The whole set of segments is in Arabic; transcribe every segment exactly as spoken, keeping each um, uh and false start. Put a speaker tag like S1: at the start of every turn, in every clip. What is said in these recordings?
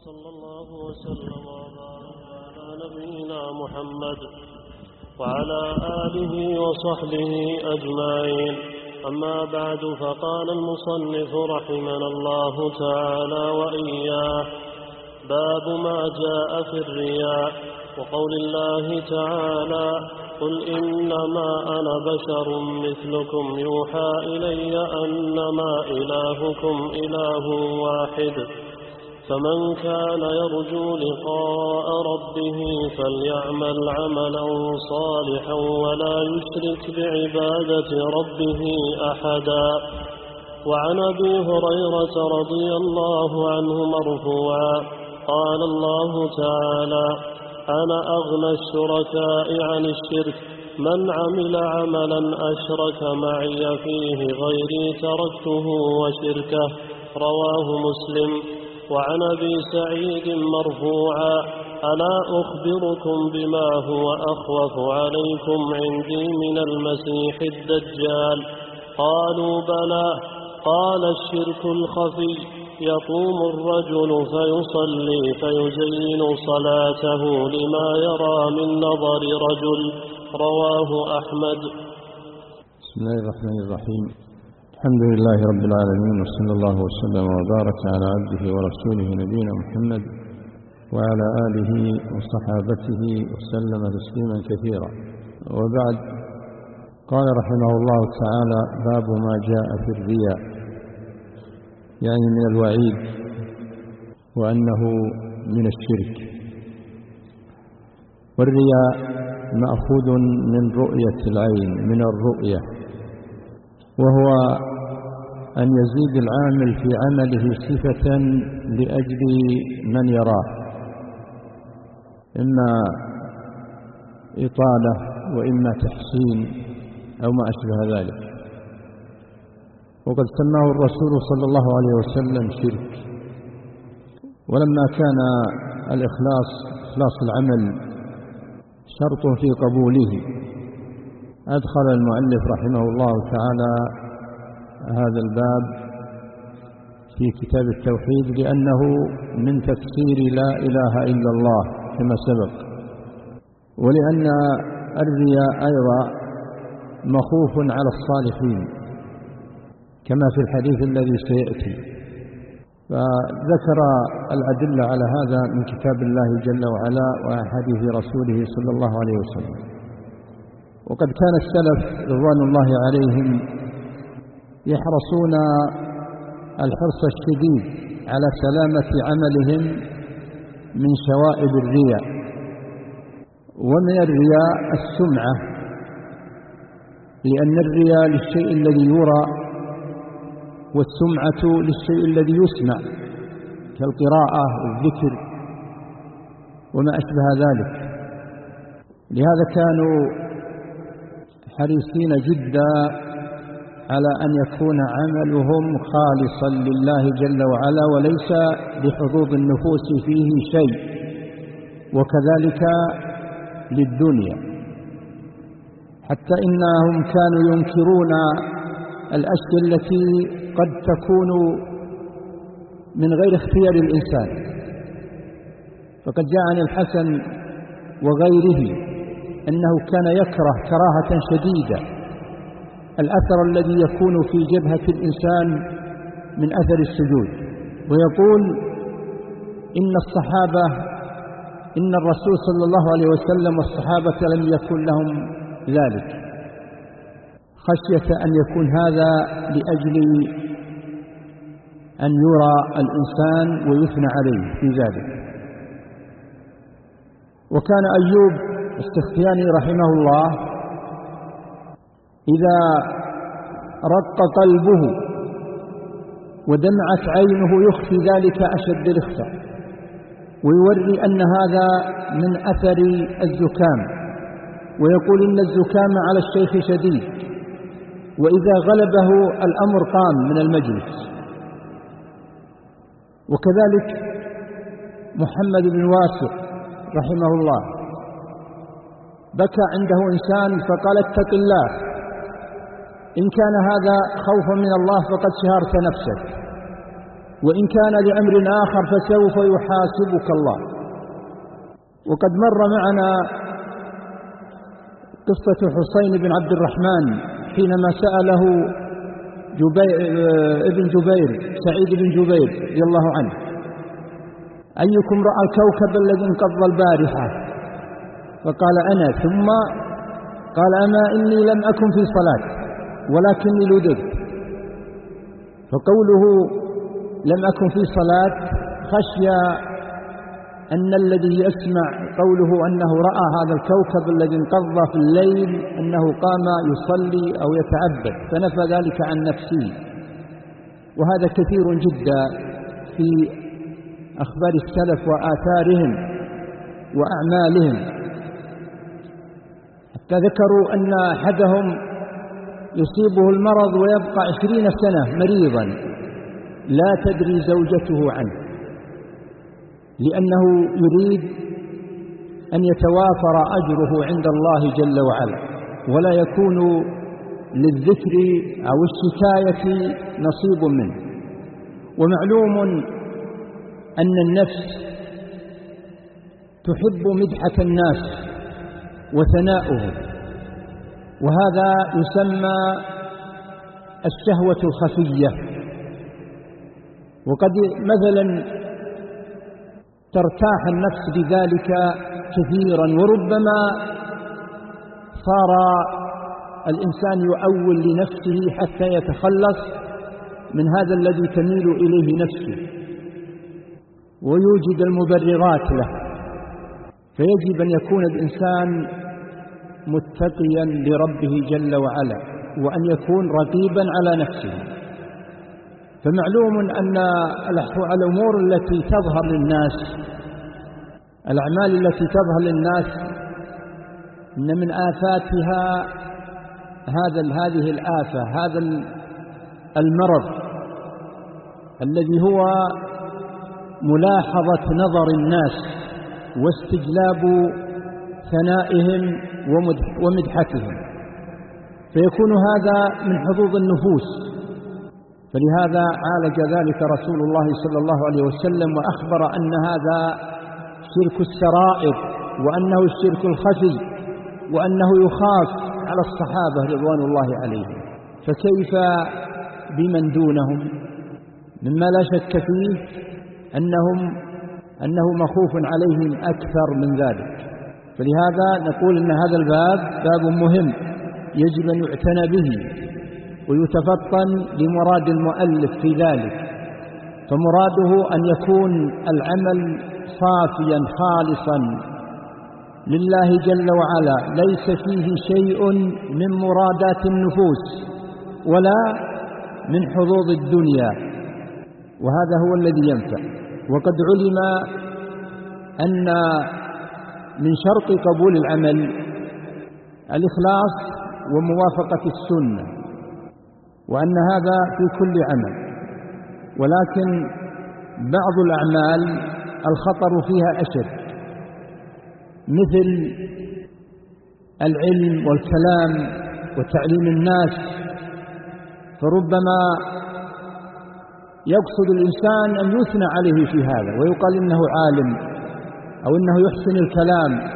S1: وصلى الله وسلم وبارك على نبينا محمد وعلى آله وصحبه أجمعين. أما بعد، فقال المصنف رحمنا الله تعالى وإياه: باب ما جاء في الرياء، وقول الله تعالى: قل إنما أنا بشر مثلكم يوحى إلي أنما إلهكم إله واحد، فمن كان يرجو لقاء ربه فليعمل عملا صالحا ولا يشرك بعبادة ربه أحدا. وعن أبي هريرة رضي الله عنه مرفوعا قال الله تعالى: أنا أغنى الشركاء عن الشرك، من عمل عملا أشرك معي فيه غيري تركته وشركه. رواه مسلم. وعن أبي سعيد مرفوعا: ألا أخبركم بما هو أخوف عليكم عندي من المسيح الدجال؟ قالوا: بلى. قال: الشرك الخفي، يقوم الرجل فيصلي فيزين صلاته لما يرى من نظر رجل. رواه أحمد.
S2: بسم الله الرحمن الرحيم. الحمد لله رب العالمين، وصلى الله وسلم وبارك على عبده ورسوله نبينا محمد وعلى آله وصحابته وسلم تسليما كثيرا، وبعد. قال رحمه الله تعالى: باب ما جاء في الرياء، يعني من الوعيد وأنه من الشرك. والرياء مأخوذ من رؤية العين، من الرؤية، وهو أن يزيد العامل في عمله صفة لأجل من يراه، إما إطالة وإما تحسين أو ما أشبه ذلك. وقد سماه الرسول صلى الله عليه وسلم شرك. ولما كان الإخلاص إخلاص العمل شرط في قبوله، أدخل المؤلف رحمه الله تعالى هذا الباب في كتاب التوحيد، لأنه من تفسير لا إله إلا الله كما سبق، ولأن الرياء أيضا مخوف على الصالحين كما في الحديث الذي سيأتي. فذكر الأدلة على هذا من كتاب الله جل وعلا وحديث رسوله صلى الله عليه وسلم. وقد كان السلف رضوان الله عليهم يحرصون الحرص الشديد على سلامة عملهم من شوائب الرياء. ومن الرياء السمعة، لأن الرياء للشيء الذي يرى، والسمعة للشيء الذي يسمع كالقراءة والذكر وما أشبه ذلك. لهذا كانوا حريصين جدا على أن يكون عملهم خالصا لله جل وعلا، وليس لحظوظ النفوس فيه شيء، وكذلك للدنيا. حتى إنهم كانوا ينكرون الأشياء التي قد تكون من غير اختيار الإنسان. فقد جاء عن الحسن وغيره أنه كان يكره كراهة شديدة الأثر الذي يكون في جبهة الإنسان من أثر السجود، ويقول: إن الصحابة إن الرسول صلى الله عليه وسلم والصحابة لم يكن لهم ذلك، خشية أن يكون هذا لأجل أن يرى الإنسان ويثنى عليه في ذلك. وكان أيوب السختياني رحمه الله إذا رق قلبه ودمعت عينه يخفي ذلك أشد الإخفاء، ويوري أن هذا من أثر الزكام، ويقول: إن الزكام على الشيخ شديد، وإذا غلبه الأمر قام من المجلس. وكذلك محمد بن واسع رحمه الله بكى عنده إنسان فقال: اتق الله، إن كان هذا خوفا من الله فقد شهرت نفسك. وإن كان لأمر آخر فسوف يحاسبك الله. وقد مر معنا قصة حسين بن عبد الرحمن حينما سأله جبير ابن جبير سعيد بن جبير رضي الله عنه: أيكم رأى الكوكب الذي انقض البارحة؟ فقال: أنا. ثم قال: أما إني لم أكن في صلاة ولكني لدغت. فقوله لم أكن في صلاة خشي أن الذي يسمع قوله أنه رأى هذا الكوكب الذي انقض في الليل أنه قام يصلي أو يتعبد، فنفى ذلك عن نفسه. وهذا كثير جدا في أخبار السلف وآثارهم وأعمالهم، حتى ذكروا أن أحدهم يصيبه المرض ويبقى عشرين سنة مريضا لا تدري زوجته عنه، لأنه يريد أن يتوافر أجره عند الله جل وعلا، ولا يكون للذكر أو الشكاية نصيب منه. ومعلوم أن النفس تحب مدحة الناس وثناؤهم، وهذا يسمى الشهوة الخفية. وقد مثلا ترتاح النفس بذلك كثيرا، وربما صار الإنسان يؤول لنفسه حتى يتخلص من هذا الذي تميل إليه نفسه ويوجد المبررات له. فيجب أن يكون الإنسان متقيا لربه جل وعلا، وأن يكون رقيبا على نفسه. فمعلوم أن الأمور التي تظهر للناس، الأعمال التي تظهر للناس، إن من آفاتها هذا هذه الآفة، هذا المرض الذي هو ملاحظة نظر الناس واستجلاب ثنائهم ومدحتهم، فيكون هذا من حظوظ النفوس. فلهذا عالج ذلك رسول الله صلى الله عليه وسلم وأخبر أن هذا شرك السرائر، وأنه الشرك الخفي، وأنه يخاف على الصحابة رضوان الله عليهم، فكيف بمن دونهم؟ مما لا شك فيه أنهم أنه مخوف عليهم أكثر من ذلك. فلهذا نقول أن هذا الباب باب مهم يجب أن يعتنى به ويتفطن لمراد المؤلف في ذلك. فمراده أن يكون العمل صافيا خالصا لله جل وعلا، ليس فيه شيء من مرادات النفوس ولا من حظوظ الدنيا، وهذا هو الذي ينفع. وقد علم أن من شرط قبول العمل الإخلاص وموافقة السنة، وأن هذا في كل عمل. ولكن بعض الأعمال الخطر فيها أشد، مثل العلم والكلام وتعليم الناس، فربما يقصد الإنسان أن يثنى عليه في هذا ويقال إنه عالم أو إنه يحسن الكلام.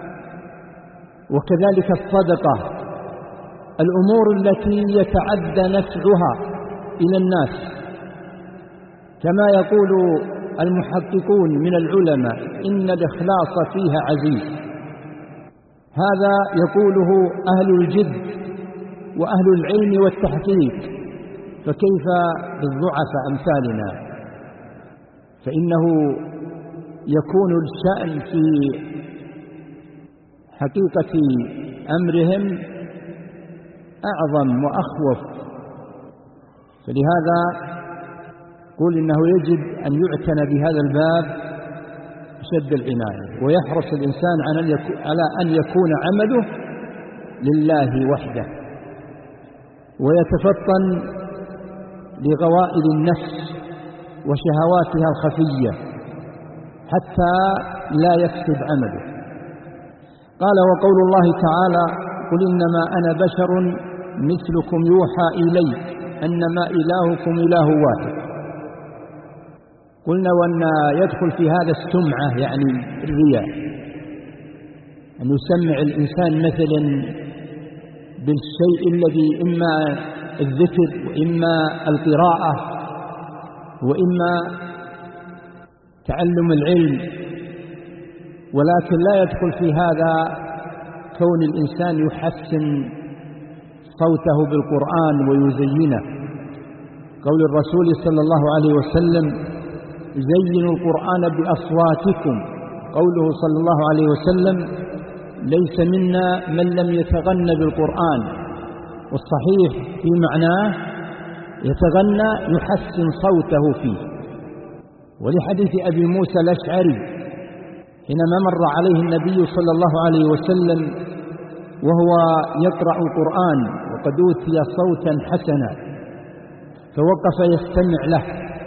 S2: وكذلك الصدقة، الأمور التي يتعدى نفعها إلى الناس، كما يقول المحققون من العلماء إن الإخلاص فيها عزيز. هذا يقوله أهل الجد وأهل العلم والتحقيق، فكيف بالضعفاء أمثالنا؟ فإنه يكون الشأن في حقيقة أمرهم أعظم وأخوف. فلهذا قول إنه يجب أن يعتنى بهذا الباب شد العناية، ويحرص الإنسان على أن يكون عمله لله وحده، ويتفطن لغوائل النفس وشهواتها الخفية حتى لا يفسد عمله. قال: وقول الله تعالى: قل إنما أنا بشر مثلكم يوحى إلي أنما إلهكم إله واحد. قلنا وأن يدخل في هذا السمعة يعني الرياء، أن يسمع الإنسان مثلا بالشيء الذي إما الذكر وإما القراءة وإما تعلم العلم، ولكن لا يدخل في هذا كون الإنسان يحسن صوته بالقرآن ويزينه. قول الرسول صلى الله عليه وسلم زينوا القرآن بأصواتكم، قوله صلى الله عليه وسلم ليس منا من لم يتغنى بالقرآن، والصحيح في معناه يتغنى يحسن صوته فيه. ولحديث أبي موسى الأشعري حينما مر عليه النبي صلى الله عليه وسلم وهو يقرأ القرآن وقد أوتي صوتا حسنا فوقف يستمع له،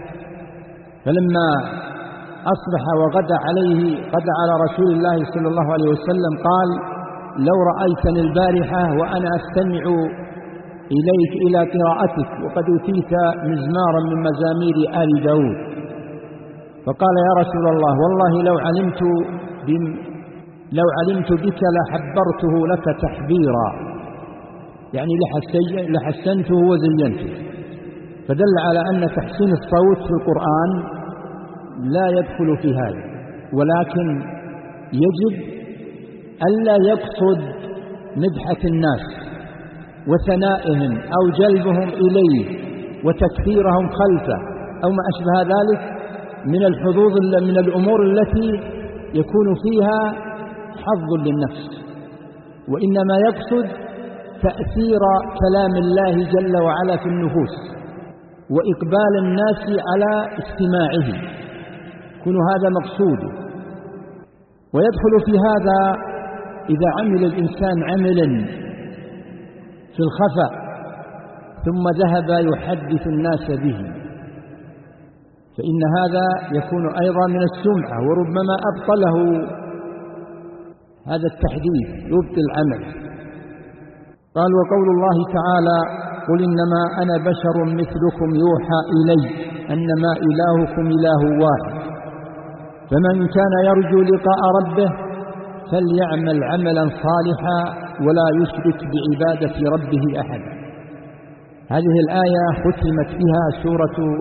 S2: فلما أصبح وغدا عليه غدا على رسول الله صلى الله عليه وسلم قال لو رأيتني البارحة وأنا أستمع إليك إلى قراءتك وقد أوتيت مزمارا من مزامير آل داود. فقال يا رسول الله والله لو علمت لو علمت بك لحبرته لك تحبيرا، يعني لحسنته وزينته. فدل على أن تحسين الصوت في القرآن لا يدخل في هذا، ولكن يجب ألا يقصد مدحة الناس وثنائهم أو جلبهم إليه وتكثيرهم خلفه أو ما أشبه ذلك من الحظوظ من الأمور التي يكون فيها حظ للنفس، وإنما يقصد تأثير كلام الله جل وعلا في النفوس وإقبال الناس على استماعه، يكون هذا مقصوده. ويدخل في هذا إذا عمل الإنسان عملا في الخفاء ثم ذهب يحدث الناس به، فإن هذا يكون أيضا من السمعة، وربما أبطله هذا التحديث يبطل العمل. قال وقول الله تعالى قل إنما أنا بشر مثلكم يوحى إلي أنما إلهكم إله واحد فمن كان يرجو لقاء ربه فليعمل عملا صالحا ولا يشرك بعبادة ربه أحدا. هذه الآية ختمت بها سورة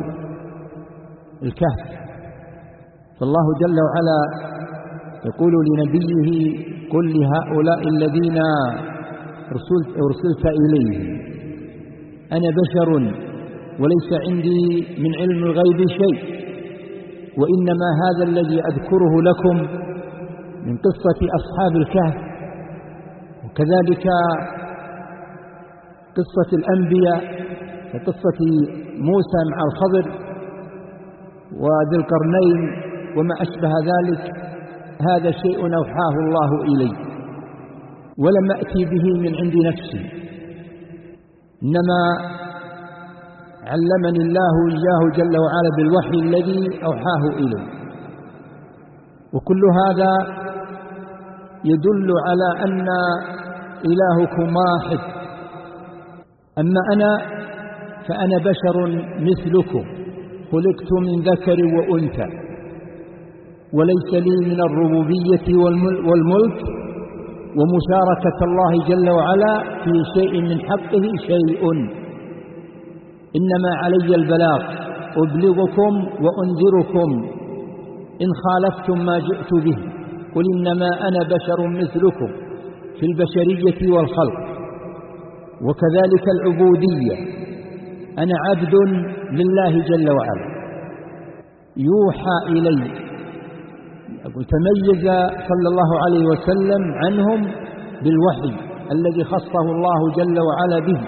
S2: الكهف، فالله جل وعلا يقول لنبيه قل لهؤلاء الذين أرسلت إليهم أنا بشر وليس عندي من علم الغيب شيء، وإنما هذا الذي أذكره لكم من قصة أصحاب الكهف وكذلك قصة الأنبياء وقصة موسى مع الخضر وذي القرنين وما أشبه ذلك، هذا شيء أوحاه الله إلي ولم أتي به من عند نفسي، إنما علمني الله إياه جل وعلا بالوحي الذي أوحاه إلي. وكل هذا يدل على أن إلهكم واحد. أما أنا فأنا بشر مثلكم خلقت من ذكر وأنثى وليس لي من الربوبية والملك ومشاركة الله جل وعلا في شيء من حقه شيء، إنما علي البلاغ أبلغكم وأنذركم إن خالفتم ما جئت به قل إنما أنا بشر مثلكم في البشرية والخلق وكذلك العبودية، أنا عبد لله جل وعلا يوحى إلي. تميز صلى الله عليه وسلم عنهم بالوحي الذي خصه الله جل وعلا به،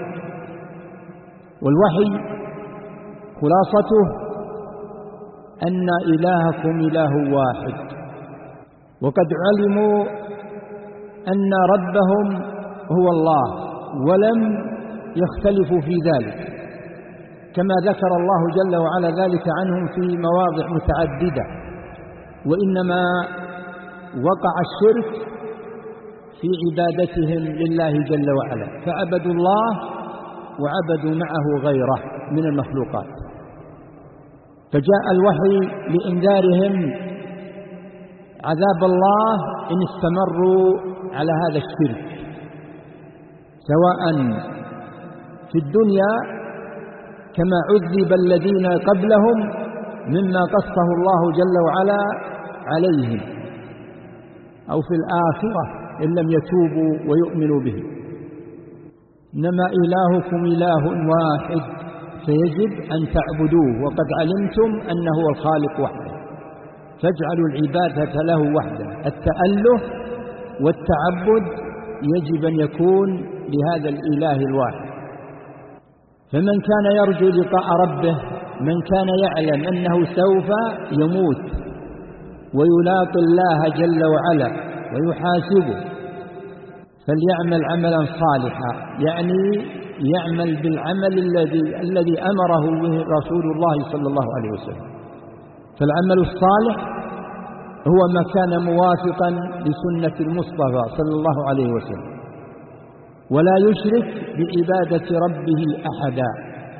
S2: والوحي خلاصته أن إلهكم إله واحد، وقد علموا أن ربهم هو الله ولم يختلفوا في ذلك، كما ذكر الله جل وعلا ذلك عنهم في مواضع متعددة، وإنما وقع الشرك في عبادتهم لله جل وعلا، فعبدوا الله وعبدوا معه غيره من المخلوقات.
S3: فجاء الوحي لإنذارهم عذاب الله إن استمروا على هذا الشرك، سواء في الدنيا كما عذب الذين قبلهم مما قصه الله جل وعلا عليهم، أو في الآخرة إن لم يتوبوا ويؤمنوا به. إنما إلهكم إله واحد فيجب أن تعبدوه، وقد علمتم أنه هو الخالق وحده، فاجعلوا العبادة له وحده. التأله والتعبد يجب أن يكون لهذا الإله الواحد. فمن كان يرجو لقاء ربه، من كان يعلم أنه سوف يموت ويلاقي الله جل وعلا ويحاسبه، فليعمل عملا صالحا، يعني يعمل بالعمل الذي الذي أمره به رسول الله صلى الله عليه وسلم. فالعمل الصالح هو ما كان موافقا لسنة المصطفى صلى الله عليه وسلم، ولا يشرك بعبادة ربه أحدا،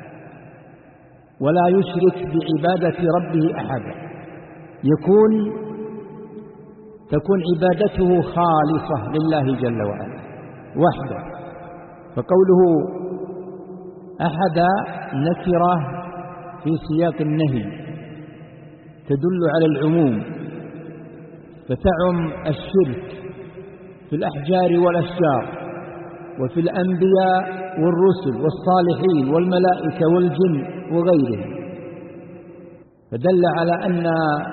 S3: ولا يشرك بعبادة ربه أحدا، يكون تكون عبادته خالصة لله جل وعلا وحده. فقوله أحدا نكرة في سياق النهي تدل على العموم، فتعم الشرك في الأحجار والأشجار وفي الأنبياء والرسل والصالحين والملائكة والجن وغيرهم، فدل على أن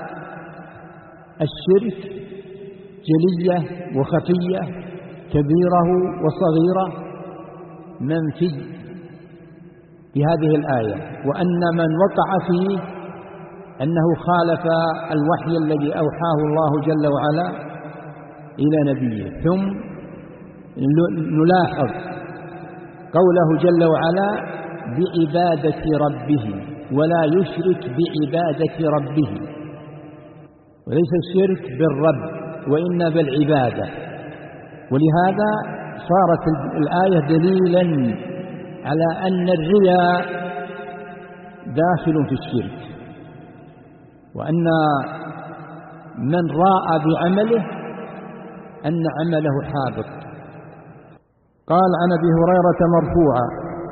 S3: الشرك جلية وخفية، كبيره وصغيره، منفي في هذه الآية، وأن من وقع فيه أنه خالف الوحي الذي أوحاه الله جل وعلا إلى نبيه. ثم نلاحظ قوله جل وعلا بعبادة ربه، ولا يشرك بعبادة ربه، وليس الشرك بالرب وإن بالعبادة. ولهذا صارت الآية دليلا على أن الرياء داخل في الشرك، وأن من راء بعمله أن عمله حابط. قال عن أبي هريرة مرفوعا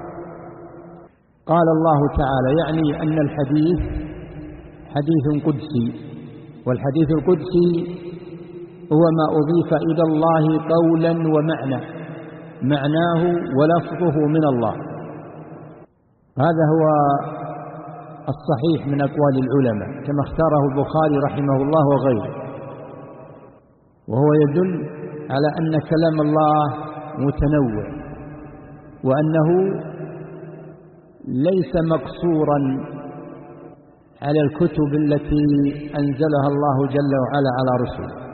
S3: قال الله تعالى، يعني أن الحديث حديث قدسي، والحديث القدسي هو ما أضيف إلى الله قولا ومعنى، معناه ولفظه من الله. هذا هو الصحيح من أقوال العلماء كما اختاره البخاري رحمه الله وغيره، وهو يدل على أن كلام الله متنوع، وأنه ليس مقصورا على الكتب التي أنزلها الله جل وعلا على رسله،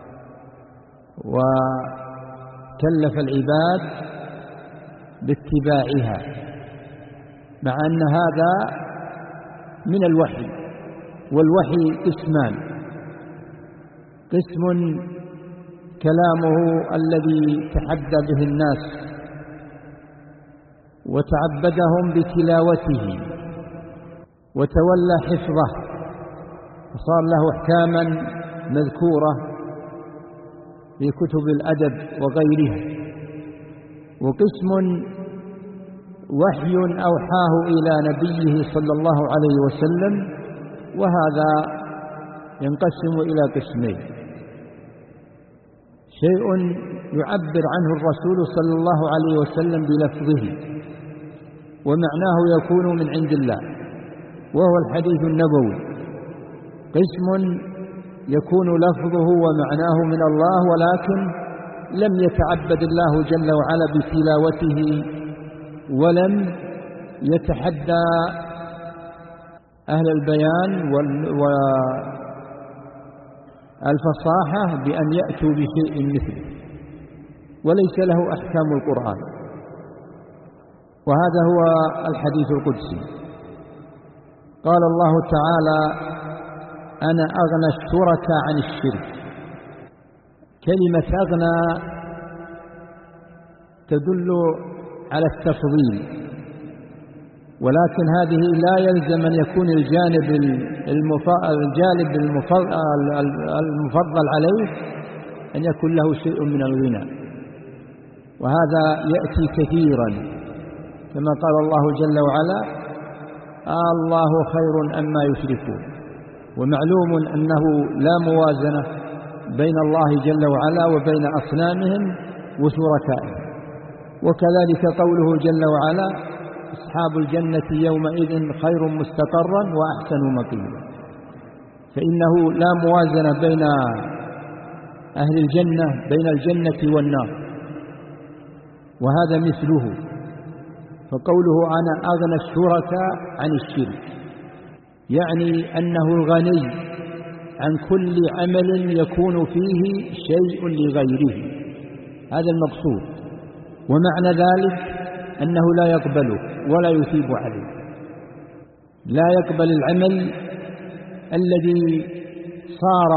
S3: وكلف العباد باتباعها، مع أن هذا من الوحي. والوحي قسمان: قسم كلامه الذي تحدى به الناس وتعبدهم بتلاوته وتولى حفظه وصار له أحكاما مذكورة في كتب الأدب وغيرها. وقسم وحي أوحاه إلى نبيه صلى الله عليه وسلم، وهذا ينقسم إلى قسمين: شيء يعبر عنه الرسول صلى الله عليه وسلم بلفظه ومعناه يكون من عند الله وهو الحديث النبوي، قسم يكون لفظه ومعناه من الله ولكن لم يتعبد الله جل وعلا بتلاوته ولم يتحدى أهل البيان والفصاحة بأن يأتوا بشيء مثله، وليس له أحكام القرآن. وهذا هو الحديث القدسي. قال الله تعالى: أنا أغنى الشركاء عن الشرك. كلمة أغنى تدل على التفضيل، ولكن هذه لا يلزم أن يكون الجانب الجانب المفضل عليه أن يكون له شيء من الغنى، وهذا يأتي كثيرا كما قال الله جل وعلا: آه الله خير أما يشركون. ومعلوم أنه لا موازنة بين الله جل وعلا وبين أصنامهم وشركائهم. وكذلك قوله جل وعلا: أصحاب الجنة يومئذ خير مستقرا وأحسن مقيلا. فإنه لا موازنة بين أهل الجنة بين الجنة والنار، وهذا مثله. فقوله: أنا أغنى الشركاء عن الشرك، يعني أنه الغني عن كل عمل يكون فيه شيء لغيره، هذا المقصود. ومعنى ذلك أنه لا يقبله ولا يثيب عليه، لا يقبل العمل الذي صار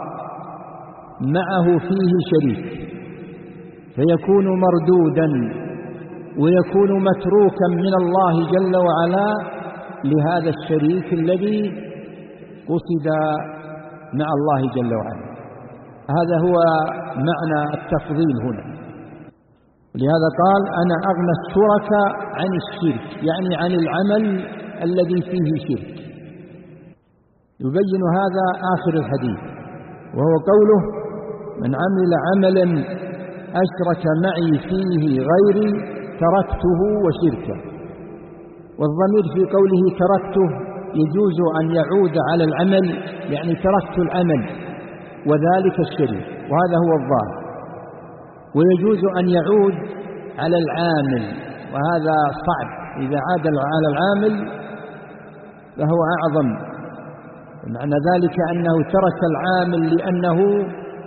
S3: معه فيه شريك، فيكون مردودا ويكون متروكا من الله جل وعلا لهذا الشريك الذي قصد مع الله جل وعلا. هذا هو معنى التفضيل هنا. ولهذا قال: أنا أغنى الشركاء عن الشرك، يعني عن العمل الذي فيه شرك. يبين هذا آخر الحديث، وهو قوله: من عمل عملا أشرك معي فيه غيري تركته وشركه. والضمير في قوله تركته يجوز أن يعود على العمل، يعني تركت العمل وذلك الشريك، وهذا هو الظاهر. ويجوز أن يعود على العامل، وهذا صعب، إذا عاد على العامل فهو أعظم. معنى ذلك أنه ترك العامل لأنه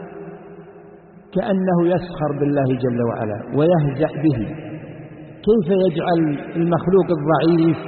S3: كأنه يسخر بالله جل وعلا ويهزأ به. كيف يجعل المخلوق الضعيف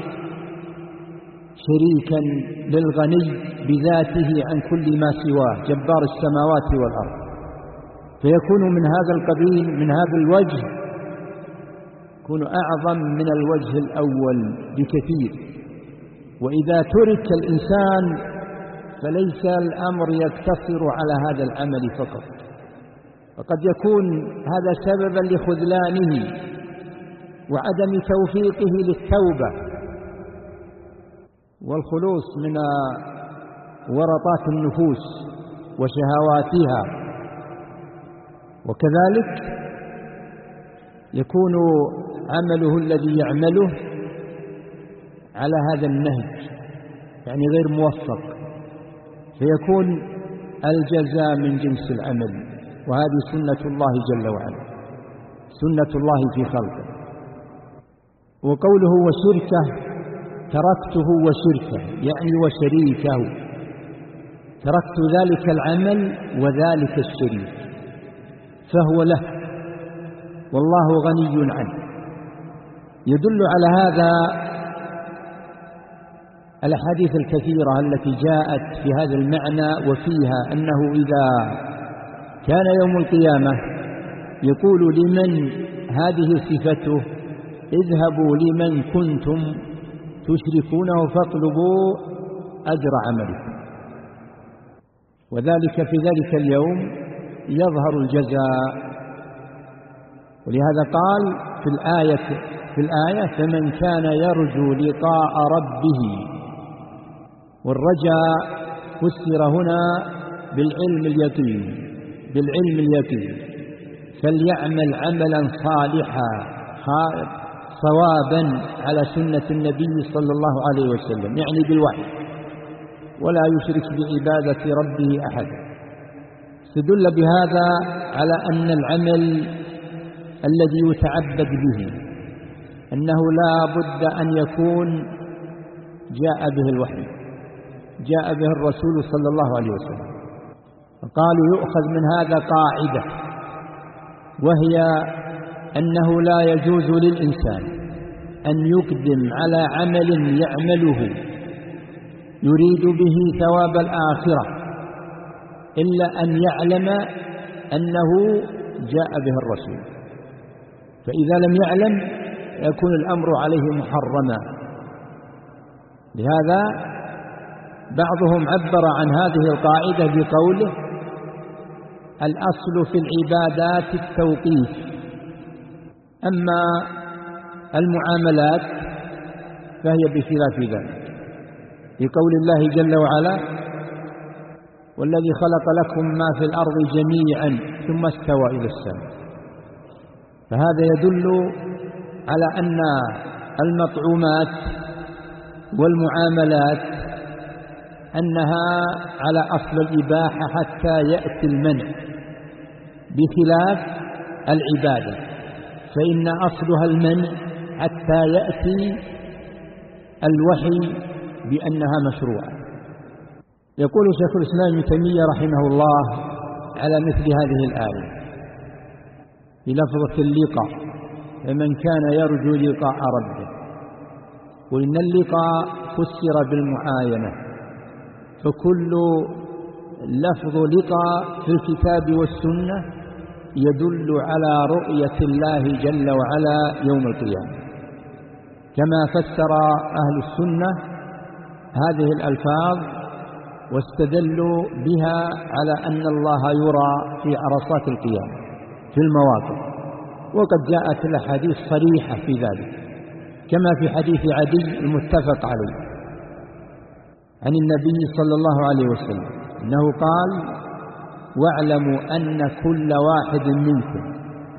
S3: شريكا للغني بذاته عن كل ما سواه جبار السماوات والأرض؟ فيكون من هذا القبيل، من هذا الوجه، يكون أعظم من الوجه الأول بكثير. وإذا ترك الإنسان فليس الأمر يقتصر على هذا العمل فقط، وقد يكون هذا سببا لخذلانه وعدم توفيقه للتوبة والخلوص من ورطات النفوس وشهواتها. وكذلك يكون عمله الذي يعمله على هذا النهج، يعني غير موفق، فيكون الجزاء من جنس العمل. وهذه سنة الله جل وعلا، سنة الله في خلقه. وقوله وشركه تركته وشركه، يعني وشريكه، تركت ذلك العمل وذلك الشريك، فهو له والله غني عنه. يدل على هذا الأحاديث الكثيرة التي جاءت في هذا المعنى، وفيها أنه إذا كان يوم القيامة يقول لمن هذه صفته: اذهبوا لمن كنتم تشركونه فاطلبوا أجر عملكم. وذلك في ذلك اليوم يظهر الجزاء. ولهذا قال في الآية في الآية فمن كان يرجو لقاء ربه. والرجاء فسر هنا بالعلم اليقين بالعلم اليقين فليعمل عملا صالحا صوابا على سنة النبي صلى الله عليه وسلم، يعني بالوحي، ولا يشرك بعبادة ربه أحدا. استدل بهذا على أن العمل الذي يتعبد به أنه لا بد أن يكون جاء به الوحي، جاء به الرسول صلى الله عليه وسلم. فقالوا يؤخذ من هذا قاعدة، وهي أنه لا يجوز للإنسان أن يقدم على عمل يعمله يريد به ثواب الآخرة إلا أن يعلم أنه جاء به الرسول. فإذا لم يعلم يكون الأمر عليه محرما، لهذا بعضهم عبر عن هذه القاعدة بقوله: الأصل في العبادات التوقيف، أما المعاملات فهي بخلاف ذلك، لقول الله جل وعلا: والذي خلق لكم ما في الأرض جميعا ثم استوى إلى السماء. فهذا يدل على أن المطعومات والمعاملات أنها على أصل الإباحة حتى يأتي المنع، بخلاف العبادة فإن أصلها المنع حتى يأتي الوحي بأنها مشروعة. يقول شيخ الإسلام ابن تيمية رحمه الله على مثل هذه الآية في لفظة اللقاء: فمن كان يرجو لقاء ربه. وإن اللقاء فسر بالمعاينة، فكل لفظ لقاء في الكتاب والسنة يدل على رؤية الله جل وعلا يوم القيامة، كما فسر أهل السنة هذه الألفاظ واستدلوا بها على أن الله يرى في عرصات القيامة في المواقف، وقد جاءت الأحاديث صريحة في ذلك، كما في حديث عدي المتفق عليه عن النبي صلى الله عليه وسلم أنه قال: واعلموا أن كل واحد منكم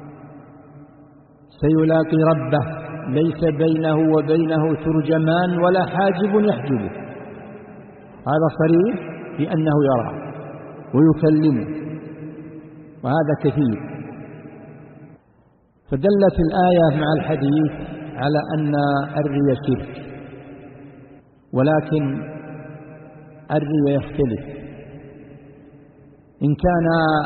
S3: سيلاقي ربه ليس بينه وبينه ترجمان ولا حاجب يحجبه. هذا صريح في أنه يرى ويكلمه، وهذا كثير. فدلت الآية مع الحديث على أن الرياء شرك، ولكن الرياء يختلف. إن كان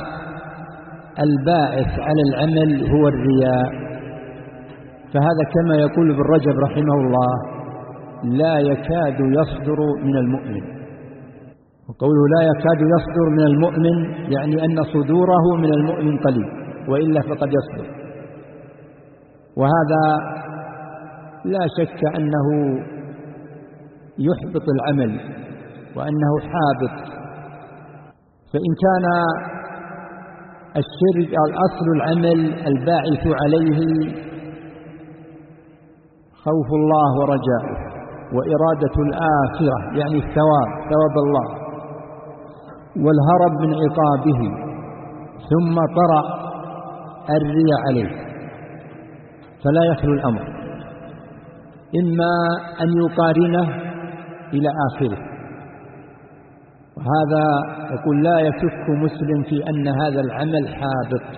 S3: الباعث على العمل هو الرياء فهذا كما يقول ابن رجب رحمه الله: لا يكاد يصدر من المؤمن. وقوله لا يكاد يصدر من المؤمن يعني أن صدوره من المؤمن قليل، وإلا فقد يصدر. وهذا لا شك أنه يحبط العمل وأنه حابط. فإن كان الشرك الأصل العمل الباعث عليه خوف الله ورجاؤه وإرادة الآخرة يعني الثواب ثواب الله والهرب من عقابه، ثم طرأ الرياء عليه، فلا يخلو الأمر إما أن يقارنه إلى آخره. وهذا يقول لا يشك مسلم في أن هذا العمل حابط،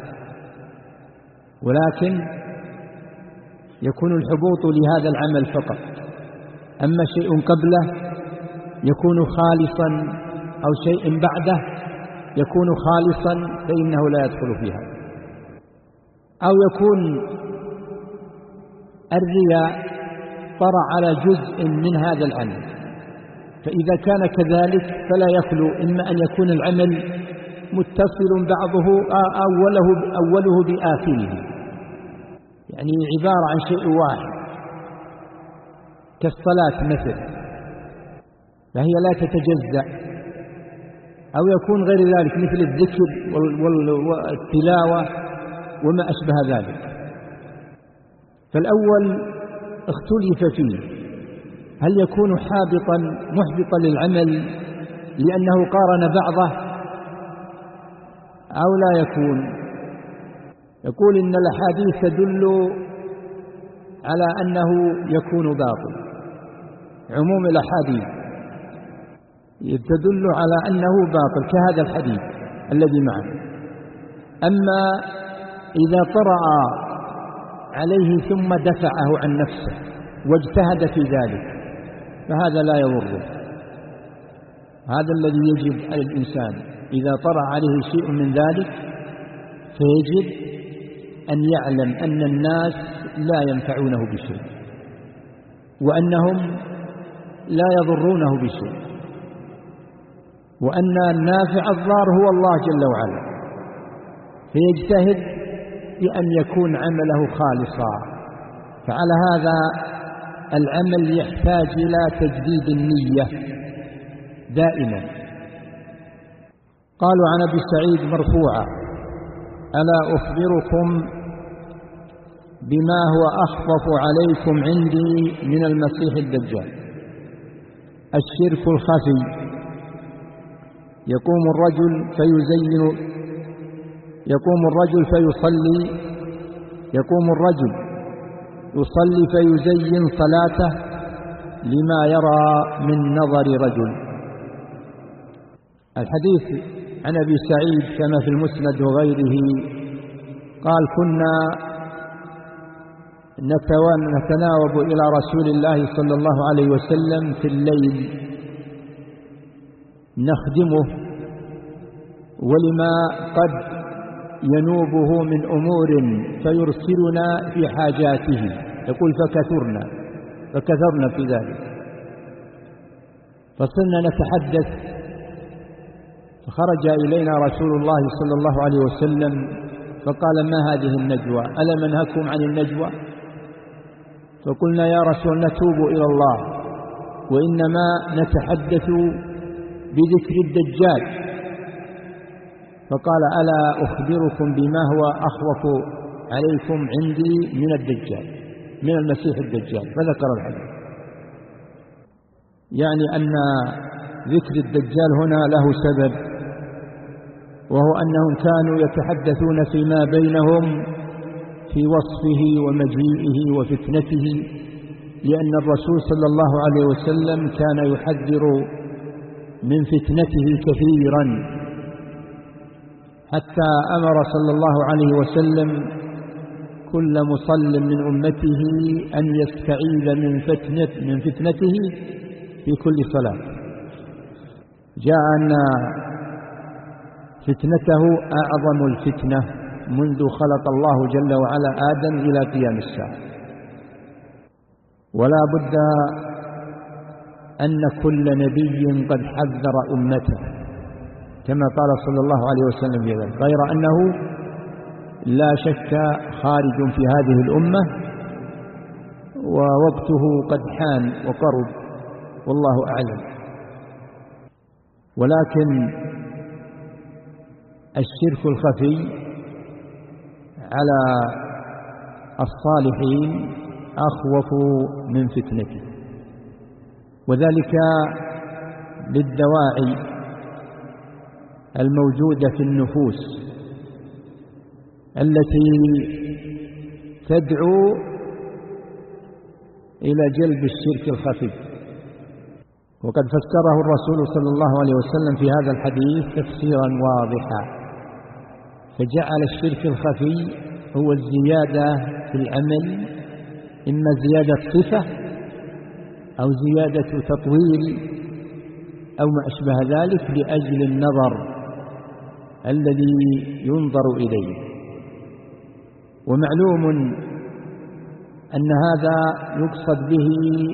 S3: ولكن يكون الحبوط لهذا العمل فقط، أما شيء قبله يكون خالصا أو شيء بعده يكون خالصا فإنه لا يدخل فيها. أو يكون الرياء طرأ على جزء من هذا العمل، فإذا كان كذلك فلا يخلو إما أن يكون العمل متصل بعضه أوله, أوله بآخره، يعني عبارة عن شيء واحد كالصلاة مثل، فهي لا تتجزأ. أو يكون غير ذلك مثل الذكر والتلاوة وما أشبه ذلك. فالأول اختلف فيه، هل يكون حابطا محبطا للعمل لأنه قارن بعضه أو لا يكون؟ يقول إن الأحاديث تدل على أنه يكون باطل، عموم الأحاديث تدل على أنه باطل كهذا الحديث الذي معنا. أما إذا طرأ عليه ثم دفعه عن نفسه واجتهد في ذلك فهذا لا يضره. هذا الذي يجب على الإنسان إذا طرأ عليه شيء من ذلك فيجب أن يعلم أن الناس لا ينفعونه بشيء وأنهم لا يضرونه بشيء، وأن النافع الضار هو الله جل وعلا، فيجتهد بأن يكون عمله خالصا. فعلى هذا العمل يحتاج إلى تجديد النية دائما. قالوا عن أبي سعيد مرفوعا: ألا أخبركم بما هو أخوف عليكم عندي من المسيح الدجال؟ الشرك الخفي. يقوم الرجل فيزين يقوم الرجل فيصلي يقوم الرجل يصلي فيزين صلاته لما يرى من نظر رجل. الحديث عن أبي سعيد كما في المسند وغيره قال: كنا نتناوب إلى رسول الله صلى الله عليه وسلم في الليل نخدمه ولما قد ينوبه من أمور فيرسلنا في حاجاته. يقول: فكثرنا فكثرنا في ذلك، فصرنا نتحدث، فخرج إلينا رسول الله صلى الله عليه وسلم فقال: ما هذه النجوى؟ ألم أنهكم عن النجوى؟ فقلنا: يا رسول نتوب إلى الله وإنما نتحدث بذكر الدجال. فقال: ألا أخبركم بما هو أخوف عليكم عندي من الدجال من المسيح الدجال؟ فذكر الحديث. يعني أن ذكر الدجال هنا له سبب، وهو أنهم كانوا يتحدثون فيما بينهم في وصفه ومجيئه وفتنته، لأن الرسول صلى الله عليه وسلم كان يحذر من فتنته كثيرا، حتى أمر صلى الله عليه وسلم كل مصل من أمته أن يستعيذ من فتنة من فتنته في كل صلاة. جاء أن فتنته أعظم الفتنة منذ خلق الله جل وعلا آدم إلى قيام الساعة، ولا بد أن كل نبي قد حذر أمته كما قال صلى الله عليه وسلم في ذلك، غير أنه لا شك خارج في هذه الأمة ووقته قد حان وقرب والله أعلم. ولكن الشرك الخفي على الصالحين أخوف من فتنته، وذلك للدواعي الموجودة في النفوس التي تدعو إلى جلب الشرك الخفي. وقد فسره الرسول صلى الله عليه وسلم في هذا الحديث تفسيرا واضحا، فجعل الشرك الخفي هو الزيادة في العمل، إما زيادة صفة أو زيادة تطويل أو ما أشبه ذلك لأجل النظر الذي ينظر إليه. ومعلوم أن هذا يقصد به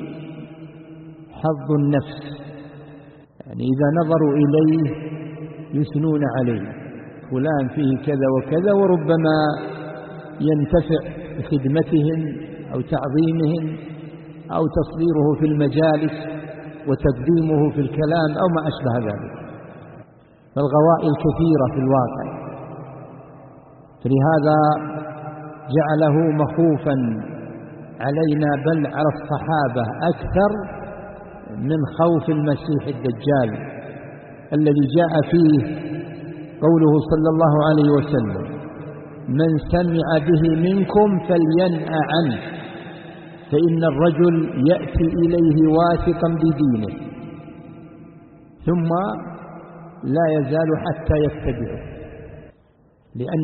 S3: حظ النفس، يعني إذا نظروا إليه يثنون عليه، فلان فيه كذا وكذا، وربما ينتفع بخدمتهم أو تعظيمهم أو تصديره في المجالس وتقديمه في الكلام أو ما أشبه ذلك. فالغوائل كثيرة في الواقع، فلهذا جعله مخوفا علينا بل على الصحابة أكثر من خوف المسيح الدجال الذي جاء فيه قوله صلى الله عليه وسلم: من سمع به منكم فلينأ عنه، فإن الرجل يأتي إليه واثقا بدينه ثم لا يزال حتى يتبعه، لأن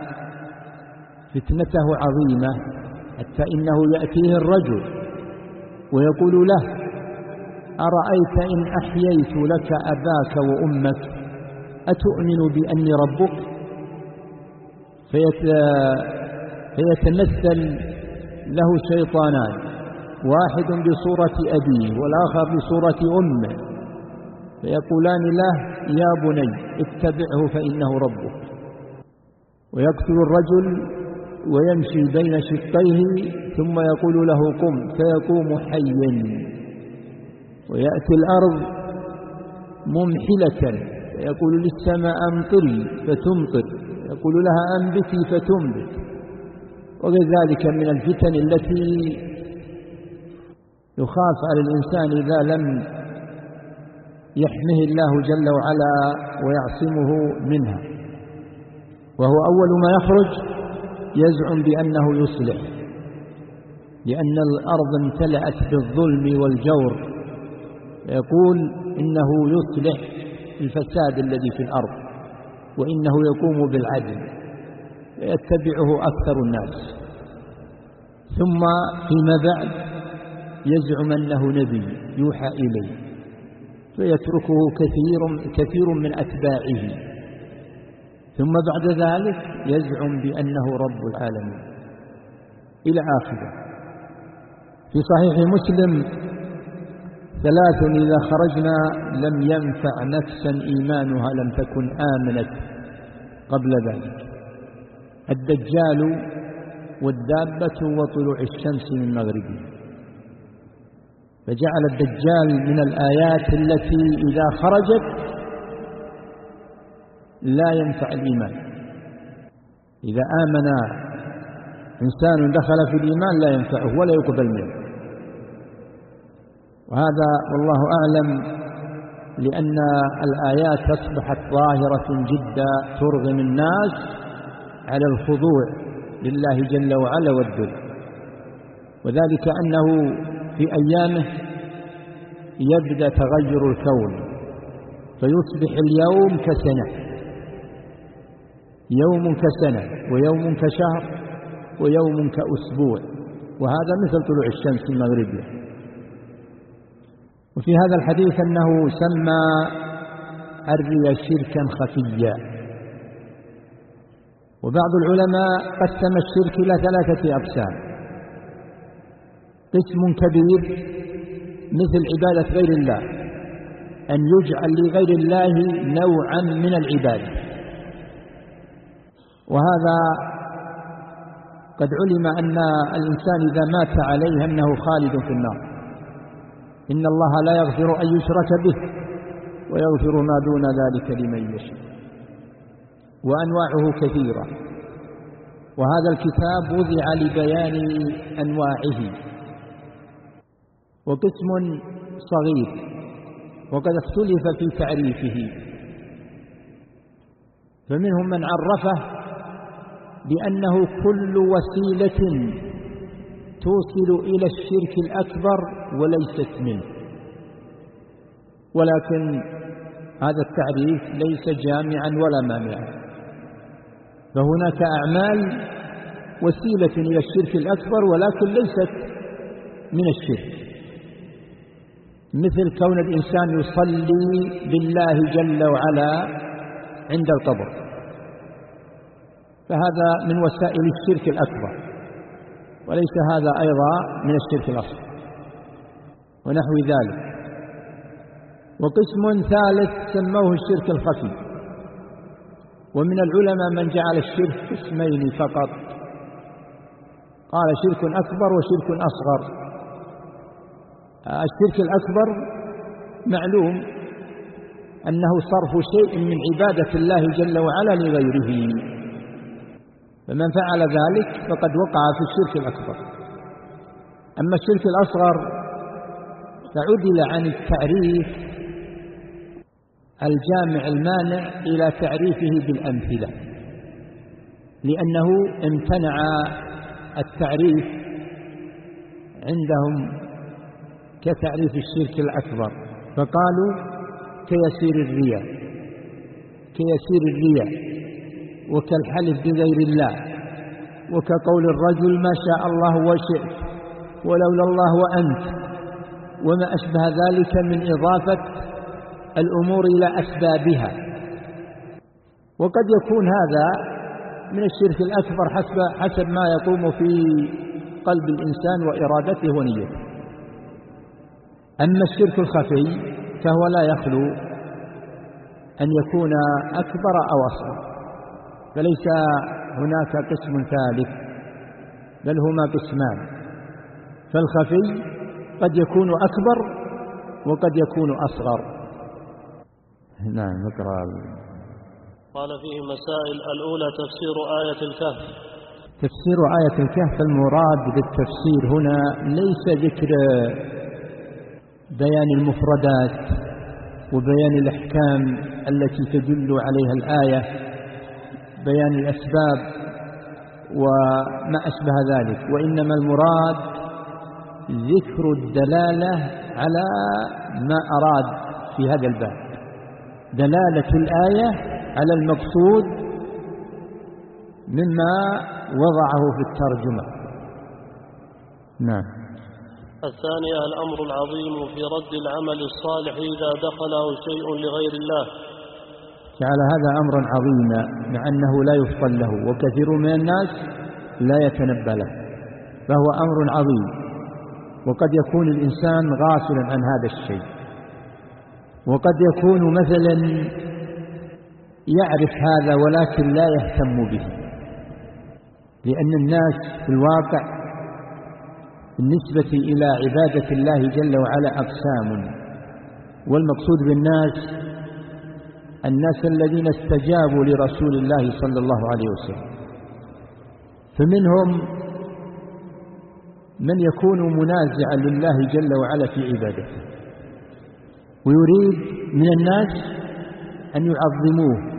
S3: فتنته عظيمة، حتى إنه يأتيه الرجل ويقول له: أرأيت إن أحييت لك أباك وأمك أتؤمن بأني ربك؟ فيت... فيتمثل له شيطانان، واحد بصورة أبيه والآخر بصورة أمه، فيقولان له: يا بني اتبعه فإنه ربك. ويقتل الرجل ويمشي بين شقيه ثم يقول له قم فيقوم حيا، ويأتي الأرض ممحلة فيقول للسماء أمطري فتمطر، يقول لها أنبتي فتنبت، وغير ذلك من الفتن التي يخاف على الإنسان إذا لم يحمه الله جل وعلا ويعصمه منها. وهو أول ما يخرج يزعم بأنه يصلح، لأن الأرض امتلأت بالظلم والجور، يقول إنه يصلح الفساد الذي في الأرض وإنه يقوم بالعدل، يتبعه أكثر الناس. ثم فيما بعد يزعم أنه نبي يوحى إليه، فيتركه كثير كثير من أتباعه. ثم بعد ذلك يزعم بأنه رب العالمين إلى آخره. في صحيح مسلم: ثلاث إذا خرجنا لم ينفع نفسا إيمانها لم تكن آمنت قبل ذلك: الدجال والدابة وطلوع الشمس من مغربها. فجعل الدجال من الآيات التي إذا خرجت لا ينفع الإيمان. إذا آمن إنسان دخل في الإيمان لا ينفعه ولا يقبل منه. وهذا والله أعلم لأن الآيات أصبحت ظاهرة جدا ترغم الناس على الخضوع لله جل وعلا والذل، وذلك أنه في أيامه يبدأ تغير الكون فيصبح اليوم كسنة، يوم كسنة ويوم كشهر ويوم كأسبوع، وهذا مثل طلوع الشمس من مغربها. وفي هذا الحديث أنه سمى الرياء شركا خفيا. وبعض العلماء قسم الشرك إلى ثلاثة أقسام: قسم كبير مثل عبادة غير الله، أن يجعل لغير الله نوعا من العبادة، وهذا قد علم أن الإنسان إذا مات عليه أنه خالد في النار، إن الله لا يغفر أن يشرك به ويغفر ما دون ذلك لمن يشاء. وأنواعه كثيرة، وهذا الكتاب وضع لبيان أنواعه. وقسم صغير وقد اختلف في تعريفه، فمنهم من عرفه بأنه كل وسيلة توصل إلى الشرك الأكبر وليست منه، ولكن هذا التعريف ليس جامعا ولا مانعا، فهناك أعمال وسيلة إلى الشرك الأكبر ولكن ليست من الشرك، مثل كون الإنسان يصلي بالله جل وعلا عند القبر، فهذا من وسائل الشرك الأكبر، وليس هذا أيضا من الشرك الأصغر ونحو ذلك. وقسم ثالث سموه الشرك الخفي، ومن العلماء من جعل الشرك قسمين فقط، قال شرك أكبر وشرك أصغر. الشرك الأكبر معلوم أنه صرف شيء من عبادة الله جل وعلا لغيره، فمن فعل ذلك فقد وقع في الشرك الأكبر. أما الشرك الأصغر فعدل عن التعريف الجامع المانع إلى تعريفه بالأمثلة، لأنه امتنع التعريف عندهم كتعريف الشرك الأكبر، فقالوا كيسير الرياء كيسير الرياء وكالحلف بغير الله، وكقول الرجل ما شاء الله وشئت ولولا الله وأنت، وما أشبه ذلك من إضافة الأمور إلى أسبابها. وقد يكون هذا من الشرك الأكبر حسب, حسب ما يقوم في قلب الإنسان وإرادته ونيته. أما الشرك الخفي فهو لا يخلو أن يكون أكبر أو أصغر، فليس هناك قسم ثالث، بل هما قسمان: فالخفي قد يكون أكبر وقد يكون أصغر.
S2: نعم نقرأ.
S1: قال فيه مسائل. الأولى تفسير آية الكهف.
S3: تفسير آية الكهف المراد بالتفسير هنا ليس ذكر بيان المفردات وبيان الأحكام التي تدل عليها الآية، بيان الأسباب وما أشبه ذلك، وإنما المراد ذكر الدلالة على ما أراد في هذا الباب، دلالة الآية على المقصود مما وضعه في الترجمة.
S2: نعم.
S1: الثانية الأمر العظيم في رد العمل الصالح إذا دخله شيء لغير الله.
S3: جعل هذا أمرا عظيما مع أنه لا يفضل له وكثير من الناس لا يتنبه له، فهو أمر عظيم، وقد يكون الإنسان غافلا عن هذا الشيء، وقد يكون مثلا يعرف هذا ولكن لا يهتم به، لأن الناس في الواقع بالنسبة إلى عبادة الله جل وعلا أقسام، والمقصود بالناس الناس الذين استجابوا لرسول الله صلى الله عليه وسلم، فمنهم من يكون منازعا لله جل وعلا في عبادته، ويريد من الناس أن يعظموه،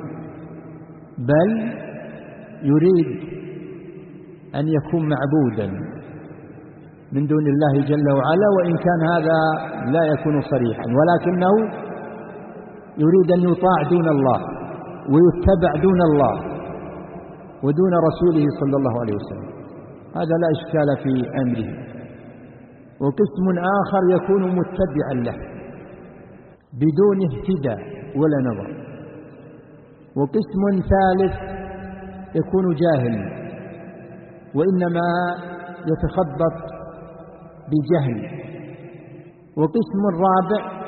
S3: بل يريد أن يكون معبودا من دون الله جل وعلا، وإن كان هذا لا يكون صريحا، ولكنه يريد أن يطاع دون الله ويتبع دون الله ودون رسوله صلى الله عليه وسلم، هذا لا إشكال في أمره. وقسم آخر يكون متبعا له بدون اهتداء ولا نظر، وقسم ثالث يكون جاهل وإنما يتخبط بجهل، وقسم رابع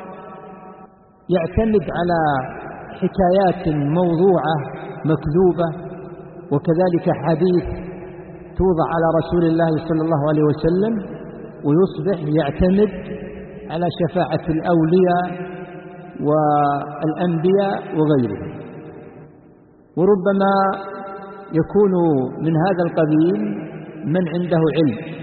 S3: يعتمد على حكايات موضوعة مكذوبة وكذلك حديث توضع على رسول الله صلى الله عليه وسلم، ويصبح يعتمد على شفاعة الأولياء والأنبياء وغيرهم. وربما يكون من هذا القبيل من عنده علم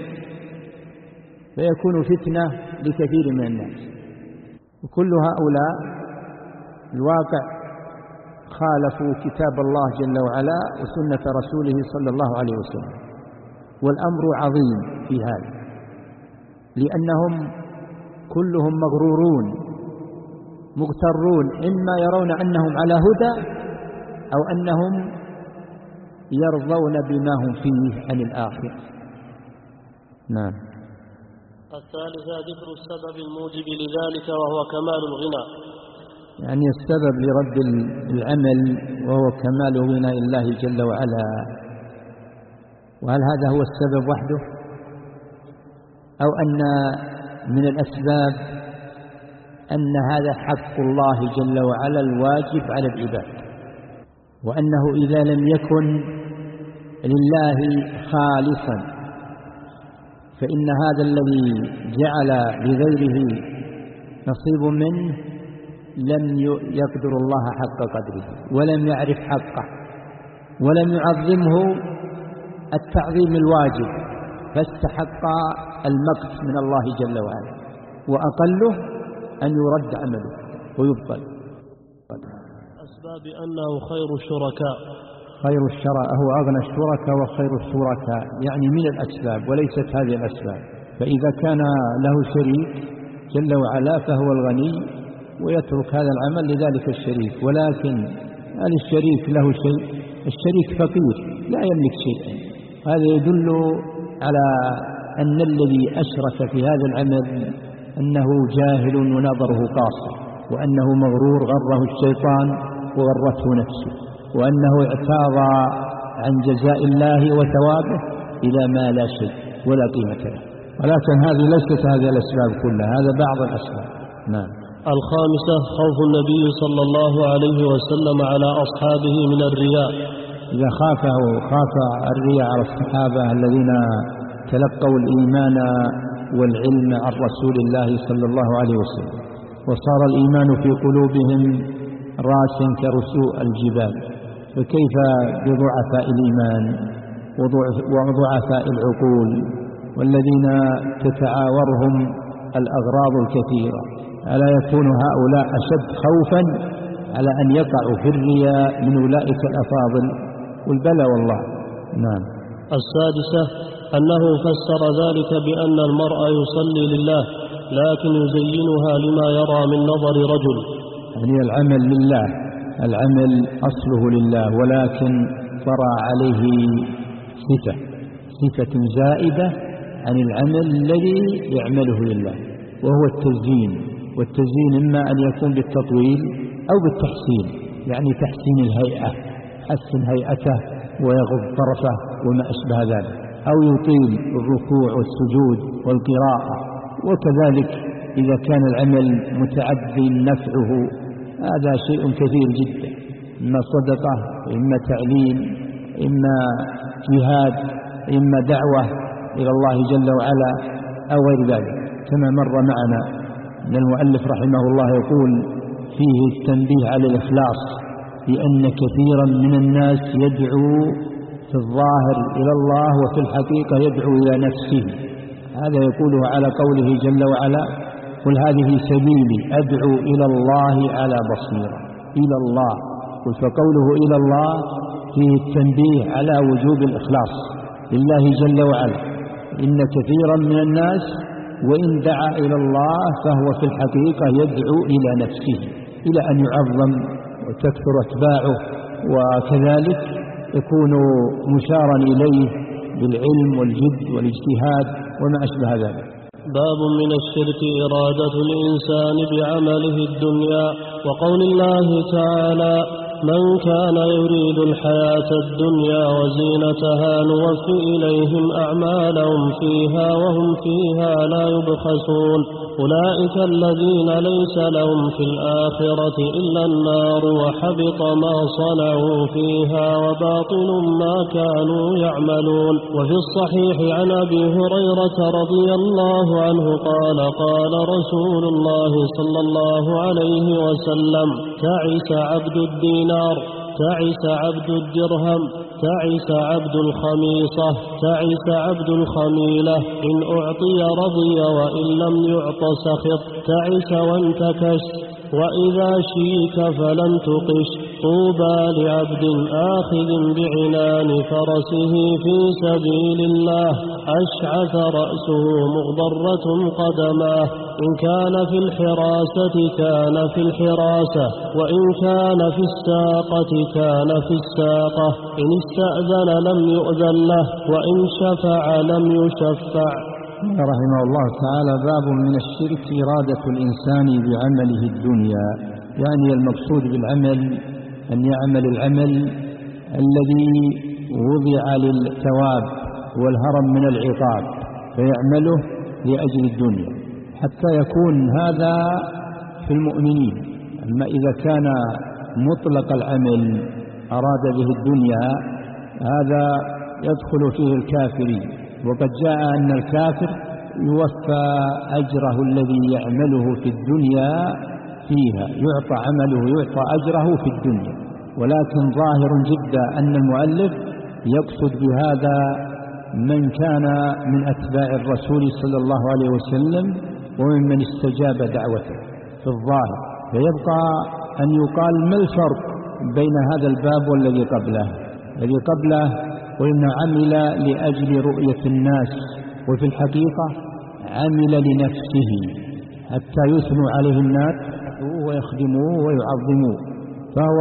S3: فيكون فتنة لكثير من الناس، وكل هؤلاء الواقع خالفوا كتاب الله جل وعلا وسنة رسوله صلى الله عليه وسلم. والأمر عظيم في هذا، لأنهم كلهم مغرورون مغترون، إما يرون أنهم على هدى أو أنهم يرضون بما هم فيه عن الآخر.
S2: نعم.
S1: الثالثة ذكر السبب الموجب لذلك وهو كمال الغنى،
S3: يعني السبب لرد العمل وهو كمال غنى الله جل وعلا. وهل هذا هو السبب وحده، أو أن من الأسباب أن هذا حق الله جل وعلا الواجب على العباد، وأنه إذا لم يكن لله خالصا فإن هذا الذي جعل لغيره نصيب منه لم يقدر الله حق قدره ولم يعرف حقه ولم يعظمه التعظيم الواجب، فاستحق المقت من الله جل وعلا، وأقله أن يرد عمله ويبطل.
S1: أسباب أنه خير الشركاء.
S3: خير الشركاء هو أغنى الشركاء وخير الشركاء، يعني من الأسباب وليست هذه الأسباب. فإذا كان له شريك جل وعلا فهو الغني ويترك هذا العمل لذلك الشريك، ولكن هل الشريك له شيء؟ الشريك فقير لا يملك شيئا، هذا يدل على أن الذي أشرك في هذا العمل أنه جاهل ونظره قاصر، وأنه مغرور غره الشيطان وغرته نفسه، وأنه اعتاض عن جزاء الله وثوابه إلى ما لا شيء ولا قيمة له. ولكن هذه ليست هذه الأسباب كلها، هذا بعض الأسباب. نعم.
S1: الخامسة خوف النبي صلى الله عليه وسلم على أصحابه من الرياء.
S3: إذا خافه خاف الرياء على الصحابة الذين تلقوا الإيمان والعلم عن رسول الله صلى الله عليه وسلم، وصار الإيمان في قلوبهم راسا كرسوء الجبال، فكيف بضعفاء الإيمان وضعفاء العقول والذين تتعاورهم الأغراض الكثيرة؟ ألا يكون هؤلاء أشد خوفا على أن يقعوا في الرياء من أولئك الأفاضل؟ والبلى والله. نعم.
S1: السادسة أنه فسر ذلك بأن المرء يصلي لله لكن يزينها لما يرى من نظر رجل،
S3: يعني العمل لله، العمل أصله لله، ولكن طرأ عليه صفة صفة زائدة عن العمل الذي يعمله لله، وهو التزيين. والتزيين إما أن يكون بالتطويل أو بالتحسين، يعني تحسين الهيئة، حسن هيئته ويغض طرفه وما أشبه ذلك، أو يطيل الركوع والسجود والقراءة. وكذلك إذا كان العمل متعدي نفعه، هذا شيء كثير جدا، إما صدقة، إما تعليم، إما جهاد، إما دعوة إلى الله جل وعلا أو غير ذلك، كما مر معنا أن المؤلف رحمه الله يقول فيه التنبيه على الإخلاص، لأن كثيرا من الناس يدعو في الظاهر إلى الله وفي الحقيقة يدعو إلى نفسه. هذا يقوله على قوله جل وعلا: قل هذه سبيلي أدعو إلى الله على بصيرة. إلى الله، فقوله إلى الله فيه التنبيه على وجوب الإخلاص لله جل وعلا. إن كثيرا من الناس وإن دعا إلى الله فهو في الحقيقة يدعو إلى نفسه، إلى أن يعظم وتكثر أتباعه، وكذلك يكون مشارا إليه بالعلم والجد والاجتهاد وما أشبه ذلك.
S1: باب من الشرك إرادة الإنسان بعمله الدنيا، وقول الله تعالى: من كان يريد الحياة الدنيا وزينتها نوفي إليهم أعمالهم فيها وهم فيها لا يبخسون، أولئك الذين ليس لهم في الآخرة إلا النار وحبط ما صنعوا فيها وباطل ما كانوا يعملون. وفي الصحيح عن أبي هريرة رضي الله عنه قال: قال رسول الله صلى الله عليه وسلم: تعس عبد الدين تعس عبد الدرهم، تعس عبد الخميصة، تعس عبد الخميلة، إن أعطي رضي وإن لم يعط سخط، تعس وانتكس، وإذا شيك فلم تقش. طوبى لعبد آخذ بعنان فرسه في سبيل الله أشعث رأسه مغبرة قدماه، إن كان في الحراسة كان في الحراسة، وإن كان في الساقة كان في الساقة، إن استأذن لم يؤذن له، وإن شفع لم يشفع.
S3: رحمه الله تعالى. باب من الشرك إرادة الإنسان بعمله الدنيا، يعني المقصود بالعمل أن يعمل العمل الذي وضع للثواب والهرم من العقاب، فيعمله لأجل الدنيا حتى يكون هذا في المؤمنين. أما إذا كان مطلق العمل أراد به الدنيا، هذا يدخل فيه الكافرين. وقد جاء أن الكافر يوفى أجره الذي يعمله في الدنيا فيها، يعطى عمله يعطى أجره في الدنيا. ولكن ظاهر جدا أن المؤلف يقصد بهذا من كان من أتباع الرسول صلى الله عليه وسلم وممن استجاب دعوته في الظاهر. فيبقى أن يقال ما الفرق بين هذا الباب والذي قبله؟ الذي قبله وإن عمل لأجل رؤية الناس، وفي الحقيقة عمل لنفسه حتى يثنوا عليه الناس ويخدموه ويعظموه، فهو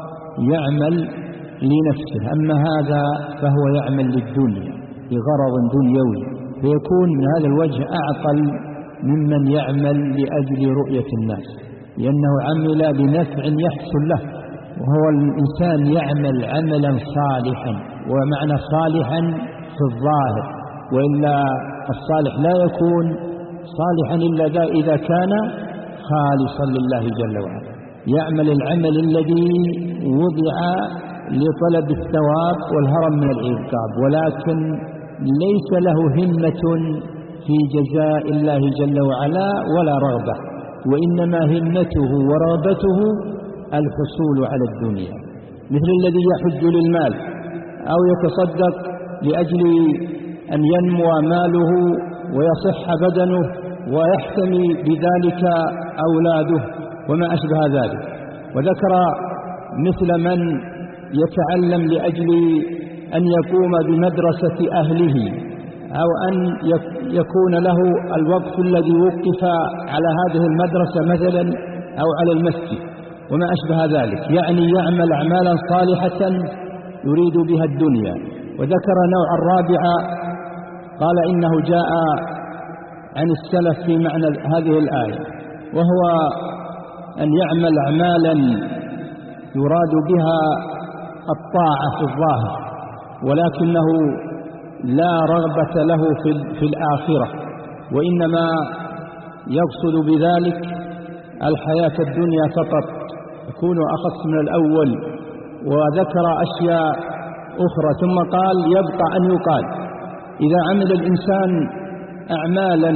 S3: يعمل لنفسه. أما هذا فهو يعمل للدنيا بغرض دنيوي، فيكون من هذا الوجه أعقل ممن يعمل لأجل رؤية الناس، لأنه عمل لنفع يحصل له، وهو الإنسان يعمل عملا صالحا. ومعنى صالحا في الظاهر، وإلا الصالح لا يكون صالحا إلا إذا كان خالصا لله جل وعلا. يعمل العمل الذي وضع لطلب الثواب والهرم من العقاب، ولكن ليس له همة في جزاء الله جل وعلا ولا رغبة، وإنما همته ورغبته الحصول على الدنيا، مثل الذي يحج للمال أو يتصدق لأجل أن ينمو ماله ويصح بدنه ويحتمي بذلك أولاده وما أشبه ذلك. وذكر مثل من يتعلم لأجل أن يقوم بمدرسة أهله أو أن يكون له الوقف الذي وقف على هذه المدرسة مثلا أو على المسجد وما أشبه ذلك، يعني يعمل أعمالا صالحة يريد بها الدنيا. وذكر نوع الرابع قال إنه جاء عن السلف في معنى هذه الآية، وهو أن يعمل أعمالا يراد بها الطاعة في الظاهر ولكنه لا رغبة له في الآخرة، وإنما يقصد بذلك الحياة الدنيا فقط، يكون أخص من الأول. وذكر أشياء أخرى ثم قال يبقى أن يقال إذا عمل الإنسان أعمالا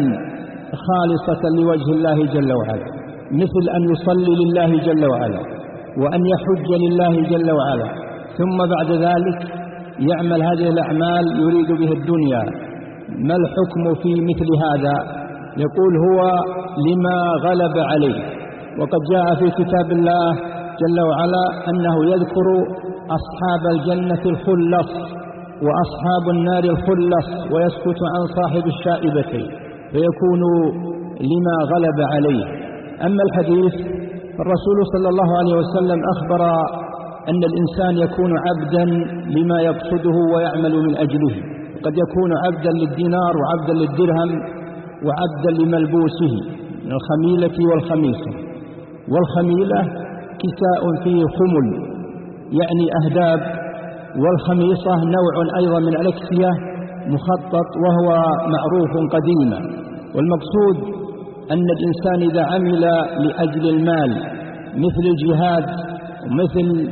S3: خالصة لوجه الله جل وعلا، مثل أن يصلي لله جل وعلا وأن يحج لله جل وعلا، ثم بعد ذلك يعمل هذه الأعمال يريد به الدنيا، ما الحكم في مثل هذا؟ يقول هو لما غلب عليه. وقد جاء في كتاب الله جل وعلا أنه يذكر أصحاب الجنة الخلص وأصحاب النار الخلص ويسكت عن صاحب الشائبتين، فيكون لما غلب عليه. أما الحديث الرسول صلى الله عليه وسلم أخبر أن الإنسان يكون عبدا لما يقصده ويعمل من أجله، قد يكون عبدا للدينار وعبدا للدرهم وعبدا لملبوسه من الخميلة والخميصة. والخميلة كساء فيه خمل يعني أهداب، والخميصة نوع أيضا من الأكسية مخطط وهو معروف قديما. والمقصود أن الإنسان إذا عمل لأجل المال مثل الجهاد ومثل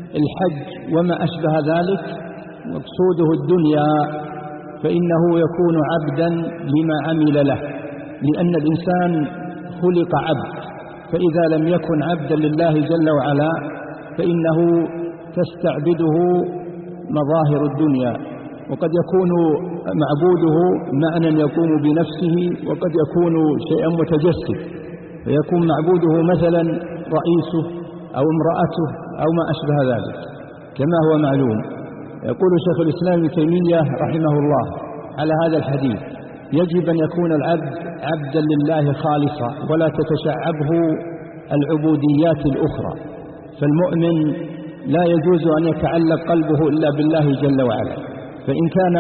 S3: الحج وما أشبه ذلك مقصوده الدنيا، فإنه يكون عبدا لما عمل له، لأن الإنسان خلق عبد، فإذا لم يكن عبدا لله جل وعلا فإنه تستعبده مظاهر الدنيا، وقد يكون معبوده معنى يقوم بنفسه، وقد يكون شيئا متجسد، فيكون معبوده مثلا رئيسه أو امرأته أو ما أشبه ذلك كما هو معلوم. يقول شيخ الإسلام ابن تيمية رحمه الله على هذا الحديث يجب أن يكون العبد عبدا لله خالصا ولا تتشعبه العبوديات الأخرى، فالمؤمن لا يجوز أن يتعلق قلبه إلا بالله جل وعلا، فإن كان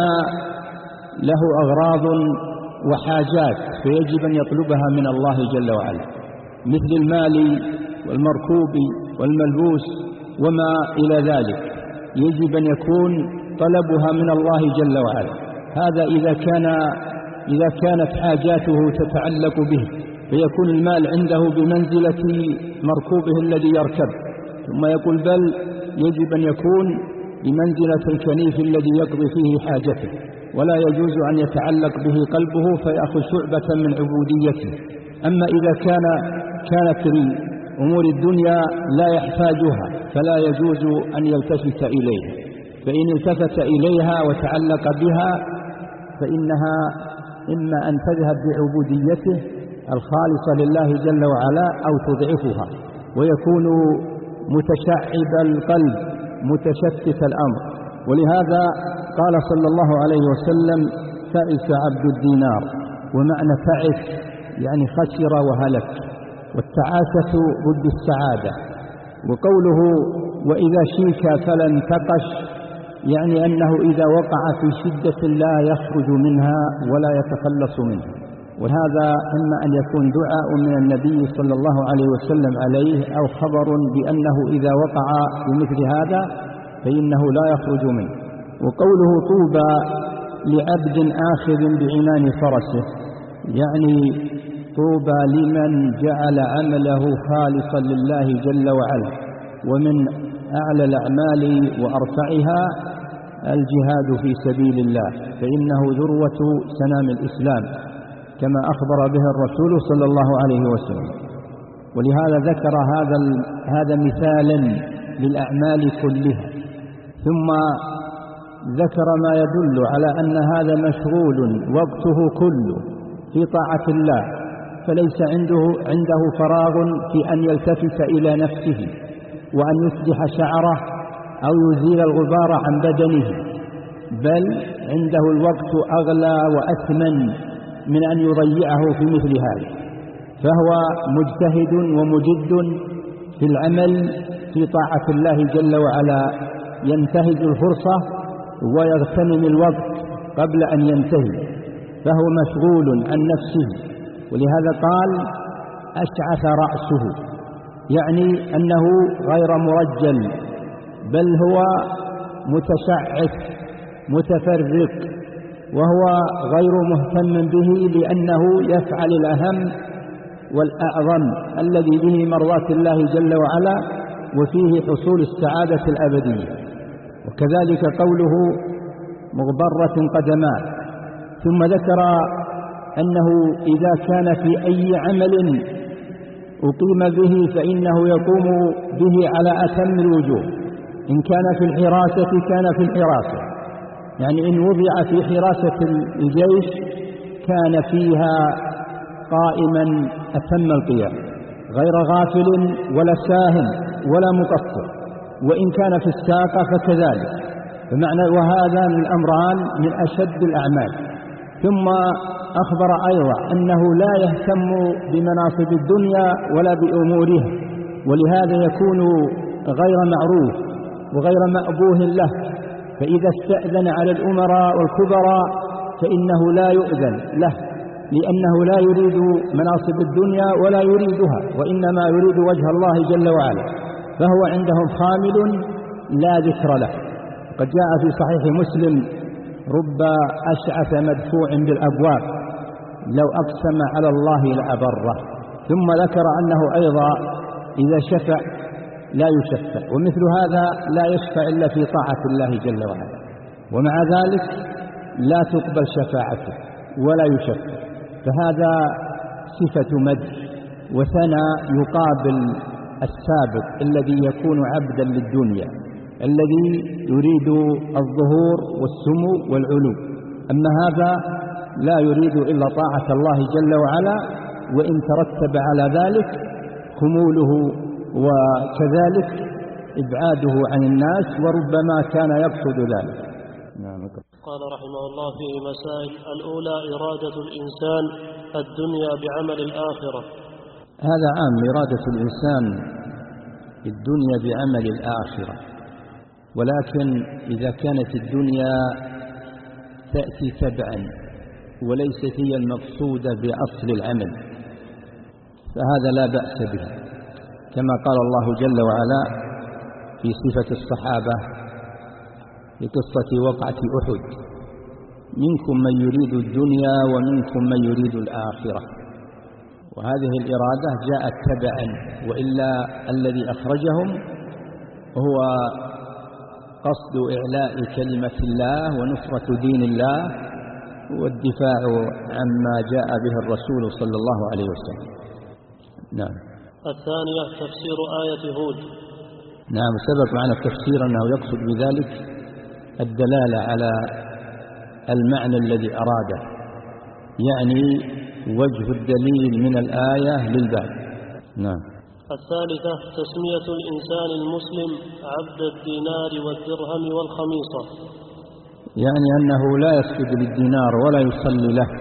S3: له أغراض وحاجات فيجب أن يطلبها من الله جل وعلا، مثل المال والمركوب والملبوس وما إلى ذلك، يجب أن يكون طلبها من الله جل وعلا. هذا إذا كان إذا كانت حاجاته تتعلق به، فيكون المال عنده بمنزلة مركوبه الذي يركب. ثم يقول بل يجب أن يكون بمنزلة الكنيف الذي يقضي فيه حاجته، ولا يجوز أن يتعلق به قلبه فيأخذ شعبة من عبوديته. أما إذا كان كانت أمور الدنيا لا يحتاجها فلا يجوز أن يلتفت إليها، فإن التفت إليها وتعلق بها فإنها إما أن تذهب بعبوديته الخالصة لله جل وعلا أو تضعفها، ويكون متشعب القلب متشتت الأمر. ولهذا قال صلى الله عليه وسلم تعس عبد الدينار، ومعنى تعس يعني خسر وهلك، والتعاسة ضد السعادة. وقوله وإذا شيك فلا انتقش يعني أنه إذا وقع في شدة لا يخرج منها ولا يتخلص منها. وهذا إما أن يكون دعاء من النبي صلى الله عليه وسلم عليه أو خبر بأنه إذا وقع بمثل هذا فإنه لا يخرج منه. وقوله طوبى لعبد آخذ بعنان فرسه يعني طوبى لمن جعل عمله خالصا لله جل وعلا. ومن أعلى الأعمال وأرفعها الجهاد في سبيل الله، فإنه ذروة سنام الإسلام، كما أخبر به الرسول صلى الله عليه وسلم. ولهذا ذكر هذا هذا مثالا للأعمال كلها، ثم ذكر ما يدل على أن هذا مشغول وقته كله في طاعة الله، فليس عنده عنده فراغ في أن يلتفت إلى نفسه وأن يصلح شعره أو يزيل الغبار عن بدنه، بل عنده الوقت أغلى وأثمن من أن يضيعه في مثل هذا، فهو مجتهد ومجد في العمل في طاعة الله جل وعلا، ينتهز الفرصة ويغتنم الوقت قبل أن ينتهي، فهو مشغول عن نفسه. ولهذا قال أشعث رأسه، يعني أنه غير مرجل، بل هو متشعث متفرق، وهو غير مهتم به لأنه يفعل الأهم والأعظم الذي به مرضاة الله جل وعلا وفيه حصول السعادة الأبدية. وكذلك قوله مغبرة قدماه، ثم ذكر أنه إذا كان في أي عمل أقيم به فإنه يقوم به على أتم الوجوه، إن كان في الحراسة كان في الحراسة، يعني إن وضع في حراسة الجيش كان فيها قائما أتم القيام، غير غافل ولا ساهن ولا مقصر، وإن كان في الساقة فكذلك، بمعنى وهذان الأمران من أشد الأعمال. ثم أخبر أيضا أنه لا يهتم بمناصب الدنيا ولا بأمورها، ولهذا يكون غير معروف وغير مأبوه له، فإذا استأذن على الأمراء والكبراء فإنه لا يؤذن له، لأنه لا يريد مناصب الدنيا ولا يريدها، وإنما يريد وجه الله جل وعلا، فهو عندهم خامل لا ذكر له. قد جاء في صحيح مسلم رب أشعث مدفوع بالأبواب لو أقسم على الله لأبره. ثم ذكر أنه أيضا إذا شفع لا يشفع، ومثل هذا لا يشفع إلا في طاعة الله جل وعلا، ومع ذلك لا تقبل شفاعته ولا يشفع، فهذا صفة مدح وثنى يقابل السابق الذي يكون عبدا للدنيا، الذي يريد الظهور والسمو والعلو. أما هذا لا يريد إلا طاعة الله جل وعلا، وإن ترتب على ذلك خموله وكذلك إبعاده عن الناس، وربما كان يقصد ذلك.
S1: قال رحمه الله في مسائل: الأولى إرادة الإنسان الدنيا بعمل الآخرة.
S3: هذا عام، إرادة الإنسان الدنيا بعمل الآخرة، ولكن إذا كانت الدنيا تأتي تبعا وليست هي المقصودة بأصل العمل فهذا لا بأس به، كما قال الله جل وعلا في صفة الصحابة في قصة وقعة أحد: منكم من يريد الدنيا ومنكم من يريد الآخرة. وهذه الإرادة جاءت تبعا، وإلا الذي أخرجهم هو قصد إعلاء كلمة الله ونصرة دين الله والدفاع عما جاء به الرسول صلى الله عليه وسلم. نعم.
S1: الثانية تفسير آية هود.
S3: نعم، سبق معنا التفسير أنه يقصد بذلك الدلالة على المعنى الذي أراده، يعني وجه الدليل من الآية للباب. نعم.
S1: الثالثة تسمية الإنسان المسلم عبد الدينار والدرهم والخميصة،
S3: يعني أنه لا يسجد للدينار ولا يصلي له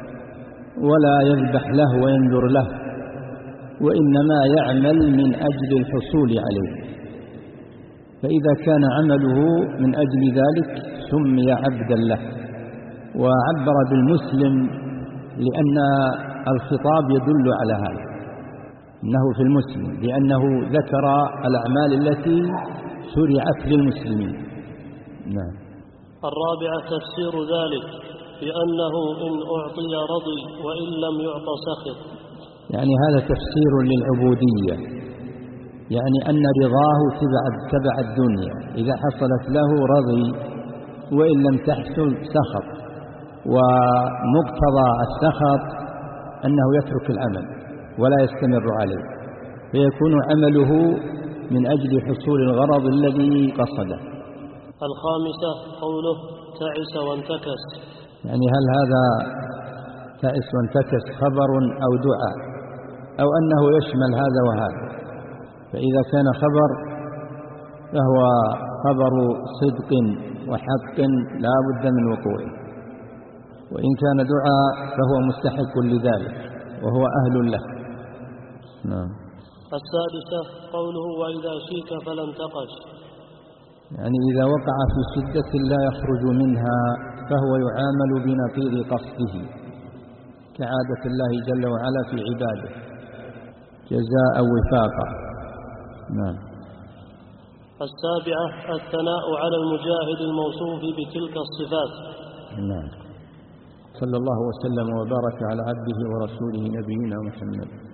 S3: ولا يذبح له وينذر له، وإنما يعمل من أجل الحصول عليه، فإذا كان عمله من أجل ذلك سمي عبدا له. وعبر بالمسلم لأن الخطاب يدل على هذا، إنه في المسلم، لأنه ذكر الأعمال التي شرعت للمسلمين. نعم.
S1: الرابعة تفسير ذلك بأنه إن أعطي رضي وإن لم يعط سخط،
S3: يعني هذا تفسير للعبودية، يعني أن رضاه تبع, تبع الدنيا، إذا حصلت له رضي وإن لم تحصل سخط، ومقتضى السخط أنه يترك العمل ولا يستمر عليه، فيكون عمله من أجل حصول الغرض الذي قصده.
S1: الخامسة قوله تعس وانتكس،
S3: يعني هل هذا تعس وانتكس خبر أو دعاء أو أنه يشمل هذا وهذا؟ فإذا كان خبر فهو خبر صدق وحق لا بد من وقوعه، وإن كان دعاء فهو مستحق لذلك وهو أهل له. نعم.
S1: السادسة قوله وإذا شيك فلا انتقش،
S3: يعني إذا وقع في شدة لا يخرج منها فهو يعامل بنقيض قصده كعادة الله جل وعلا في عباده جزاء وفاقا. نعم.
S1: السابعة الثناء على المجاهد الموصوف بتلك الصفات.
S3: نعم. صلى الله وسلم وبارك على عبده ورسوله نبينا محمد